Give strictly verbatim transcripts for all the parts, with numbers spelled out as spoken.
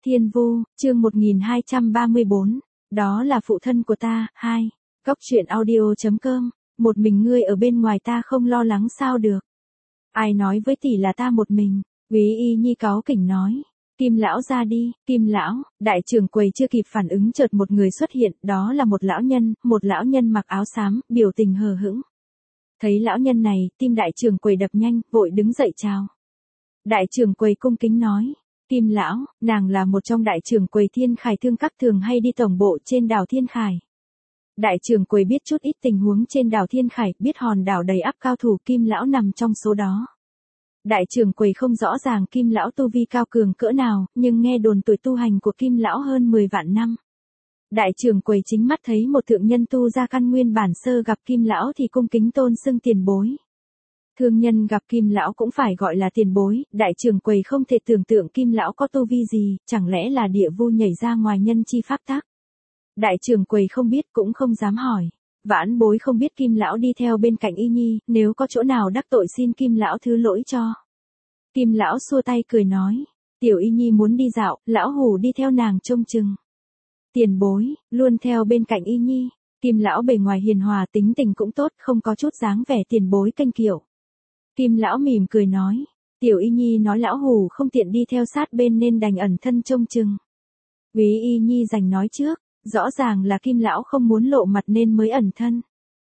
Thiên Vu, chương một nghìn hai trăm ba mươi bốn, đó là phụ thân của ta. Hai, Cốc truyện audio.com, một mình ngươi ở bên ngoài ta không lo lắng sao được. Ai nói với tỷ là ta một mình, Úy Y Nhi cáu kỉnh nói. Kim lão ra đi, Kim lão, đại trưởng quầy chưa kịp phản ứng chợt một người xuất hiện, đó là một lão nhân, một lão nhân mặc áo xám, biểu tình hờ hững. Thấy lão nhân này, tim đại trưởng quầy đập nhanh, vội đứng dậy chào. Đại trưởng quầy cung kính nói. Kim lão, nàng là một trong đại trưởng quầy Thiên Khải Thương Các thường hay đi tổng bộ trên đảo Thiên Khải. Đại trưởng quầy biết chút ít tình huống trên đảo Thiên Khải, biết hòn đảo đầy ắp cao thủ Kim lão nằm trong số đó. Đại trưởng quầy không rõ ràng Kim lão tu vi cao cường cỡ nào, nhưng nghe đồn tuổi tu hành của Kim lão hơn mười vạn năm. Đại trưởng quầy chính mắt thấy một thượng nhân tu ra căn nguyên bản sơ gặp Kim lão thì cung kính tôn xưng tiền bối. Thương nhân gặp Kim lão cũng phải gọi là tiền bối, đại trưởng quầy không thể tưởng tượng Kim lão có tu vi gì, chẳng lẽ là địa vu nhảy ra ngoài nhân chi pháp tắc. Đại trưởng quầy không biết cũng không dám hỏi. Vãn bối không biết Kim lão đi theo bên cạnh Y Nhi, nếu có chỗ nào đắc tội xin Kim lão thứ lỗi cho. Kim lão xua tay cười nói, tiểu Y Nhi muốn đi dạo, lão hủ đi theo nàng trông chừng. Tiền bối, luôn theo bên cạnh Y Nhi. Kim lão bề ngoài hiền hòa tính tình cũng tốt, không có chút dáng vẻ tiền bối kênh kiệu. Kim lão mỉm cười nói, tiểu Y Nhi nói lão hủ không tiện đi theo sát bên nên đành ẩn thân trông chừng. Úy Y Nhi giành nói trước, rõ ràng là Kim lão không muốn lộ mặt nên mới ẩn thân.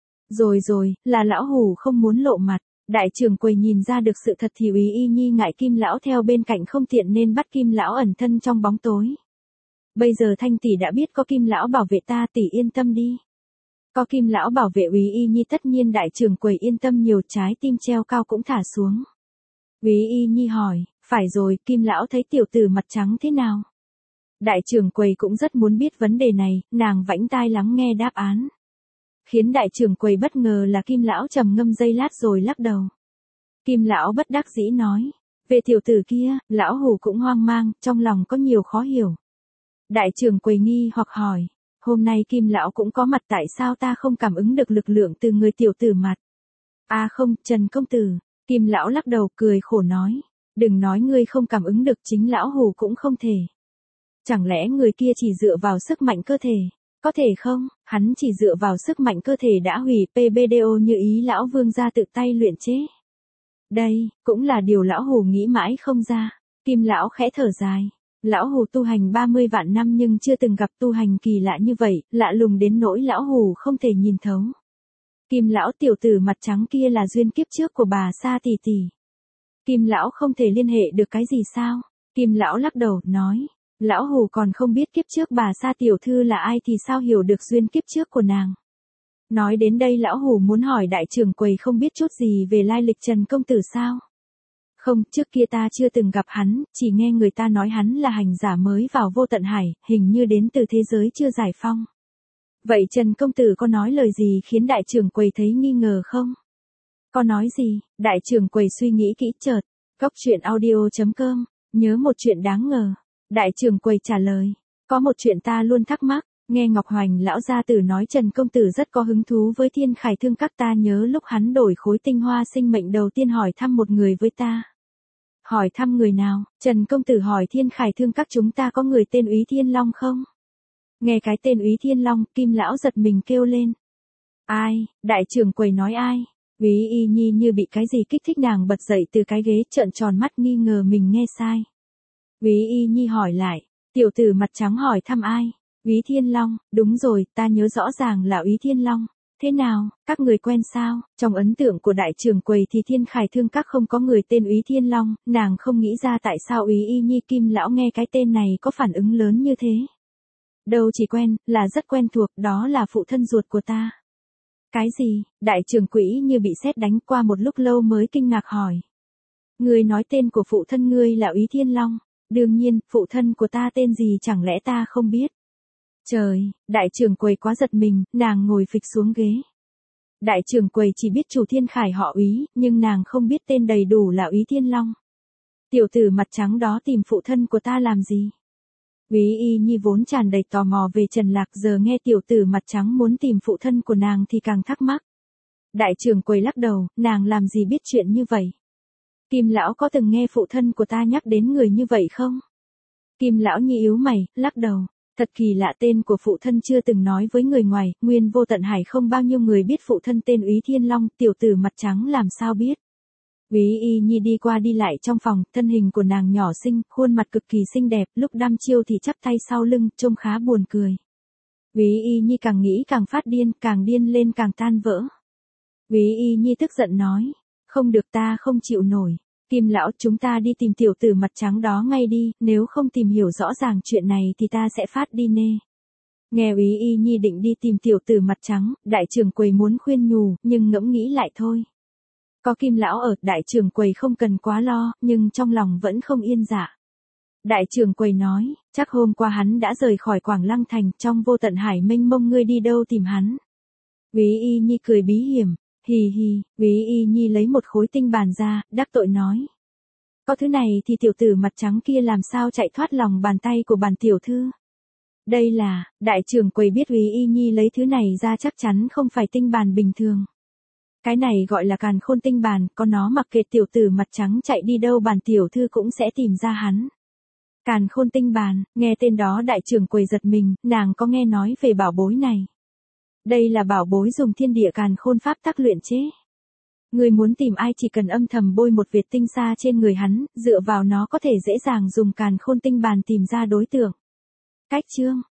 Rồi rồi, là lão hủ không muốn lộ mặt. Đại trưởng quầy nhìn ra được sự thật thì Úy Y Nhi ngại Kim lão theo bên cạnh không tiện nên bắt Kim lão ẩn thân trong bóng tối. Bây giờ Thanh tỷ đã biết có Kim lão bảo vệ ta, tỷ yên tâm đi. Có Kim lão bảo vệ Úy Y Nhi tất nhiên đại trưởng quầy yên tâm nhiều, trái tim treo cao cũng thả xuống. Úy Y Nhi hỏi, phải rồi, Kim lão thấy tiểu tử mặt trắng thế nào? Đại trưởng quầy cũng rất muốn biết vấn đề này, nàng vãnh tai lắng nghe đáp án. Khiến đại trưởng quầy bất ngờ là Kim lão trầm ngâm giây lát rồi lắc đầu. Kim lão bất đắc dĩ nói, về tiểu tử kia, lão hủ cũng hoang mang, trong lòng có nhiều khó hiểu. Đại trưởng quầy nghi hoặc hỏi, hôm nay Kim lão cũng có mặt tại sao ta không cảm ứng được lực lượng từ người tiểu tử mặt? À không, Trần công tử, Kim lão lắc đầu cười khổ nói, đừng nói ngươi không cảm ứng được, chính lão hủ cũng không thể. Chẳng lẽ người kia chỉ dựa vào sức mạnh cơ thể? Có thể không, hắn chỉ dựa vào sức mạnh cơ thể đã hủy pê bê đê ô như ý lão vương gia tự tay luyện chế. Đây, cũng là điều lão hủ nghĩ mãi không ra. Kim lão khẽ thở dài. Lão hủ tu hành ba mươi vạn năm nhưng chưa từng gặp tu hành kỳ lạ như vậy, lạ lùng đến nỗi lão hủ không thể nhìn thấu. Kim lão tiểu tử mặt trắng kia là duyên kiếp trước của bà Sa tỷ tỷ. Kim lão không thể liên hệ được cái gì sao? Kim lão lắc đầu, nói. Lão hủ còn không biết kiếp trước bà Sa tiểu thư là ai thì sao hiểu được duyên kiếp trước của nàng. Nói đến đây lão hủ muốn hỏi đại trưởng quầy không biết chút gì về lai lịch Trần công tử sao? Không, trước kia ta chưa từng gặp hắn, chỉ nghe người ta nói hắn là hành giả mới vào vô tận hải, hình như đến từ thế giới chưa giải phong. Vậy Trần công tử có nói lời gì khiến đại trưởng quầy thấy nghi ngờ không? Có nói gì? Đại trưởng quầy suy nghĩ kỹ chợt. Cốc truyện audio.com, nhớ một chuyện đáng ngờ. Đại trưởng quầy trả lời, có một chuyện ta luôn thắc mắc, nghe Ngọc Hoành lão gia tử nói Trần công tử rất có hứng thú với Thiên Khải Thương Các, ta nhớ lúc hắn đổi khối tinh hoa sinh mệnh đầu tiên hỏi thăm một người với ta. Hỏi thăm người nào? Trần công tử hỏi Thiên Khải Thương Các chúng ta có người tên Úy Thiên Long không? Nghe cái tên Úy Thiên Long, Kim lão giật mình kêu lên. Ai? Đại trưởng quầy nói ai? Úy Y Nhi như bị cái gì kích thích, nàng bật dậy từ cái ghế trợn tròn mắt nghi ngờ mình nghe sai. Úy Y Nhi hỏi lại, tiểu tử mặt trắng hỏi thăm ai? Úy Thiên Long, đúng rồi, ta nhớ rõ ràng là Úy Thiên Long. Thế nào, các người quen sao? Trong ấn tượng của đại trưởng quầy thì Thiên Khải Thương Các không có người tên Úy Thiên Long, nàng không nghĩ ra tại sao Úy Y Nhi Kim lão nghe cái tên này có phản ứng lớn như thế. Đâu chỉ quen, là rất quen thuộc, đó là phụ thân ruột của ta. Cái gì? Đại trưởng quỹ như bị sét đánh, qua một lúc lâu mới kinh ngạc hỏi. Ngươi nói tên của phụ thân ngươi là Úy Thiên Long. Đương nhiên, phụ thân của ta tên gì chẳng lẽ ta không biết. Trời, đại trưởng quầy quá giật mình, nàng ngồi phịch xuống ghế. Đại trưởng quầy chỉ biết chủ Thiên Khải họ Úy, nhưng nàng không biết tên đầy đủ là Úy Thiên Long. Tiểu tử mặt trắng đó tìm phụ thân của ta làm gì? Úy Y Nhi vốn tràn đầy tò mò về Trần Lạc, giờ nghe tiểu tử mặt trắng muốn tìm phụ thân của nàng thì càng thắc mắc. Đại trưởng quầy lắc đầu, nàng làm gì biết chuyện như vậy? Kim lão có từng nghe phụ thân của ta nhắc đến người như vậy không? Kim lão nhi yếu mày, lắc đầu. Thật kỳ lạ, tên của phụ thân chưa từng nói với người ngoài, nguyên vô tận hải không bao nhiêu người biết phụ thân tên Úy Thiên Long, tiểu tử mặt trắng làm sao biết. Úy Y Nhi đi qua đi lại trong phòng, thân hình của nàng nhỏ xinh, khuôn mặt cực kỳ xinh đẹp, lúc đăm chiêu thì chắp tay sau lưng, trông khá buồn cười. Úy Y Nhi càng nghĩ càng phát điên, càng điên lên càng tan vỡ. Úy Y Nhi tức giận nói, không được, ta không chịu nổi. Kim lão, chúng ta đi tìm tiểu tử mặt trắng đó ngay đi, nếu không tìm hiểu rõ ràng chuyện này thì ta sẽ phát đi nê. Nghe Úy Y Nhi định đi tìm tiểu tử mặt trắng, đại trưởng quầy muốn khuyên nhủ, nhưng ngẫm nghĩ lại thôi. Có Kim lão ở, đại trưởng quầy không cần quá lo, nhưng trong lòng vẫn không yên dạ. Đại trưởng quầy nói, chắc hôm qua hắn đã rời khỏi Quảng Lăng Thành, trong vô tận hải mênh mông, ngươi đi đâu tìm hắn. Úy Y Nhi cười bí hiểm, hì hì. Úy Y Nhi lấy một khối tinh bàn ra, đắc tội nói. Có thứ này thì tiểu tử mặt trắng kia làm sao chạy thoát lòng bàn tay của bản tiểu thư. Đây là, đại trưởng quầy biết Úy Y Nhi lấy thứ này ra chắc chắn không phải tinh bàn bình thường. Cái này gọi là càn khôn tinh bàn, có nó mặc kệ tiểu tử mặt trắng chạy đi đâu bản tiểu thư cũng sẽ tìm ra hắn. Càn khôn tinh bàn, nghe tên đó đại trưởng quầy giật mình, nàng có nghe nói về bảo bối này. Đây là bảo bối dùng thiên địa càn khôn pháp tắc luyện chế. Người muốn tìm ai chỉ cần âm thầm bôi một vệt tinh sa trên người hắn, dựa vào nó có thể dễ dàng dùng càn khôn tinh bàn tìm ra đối tượng. Cách chương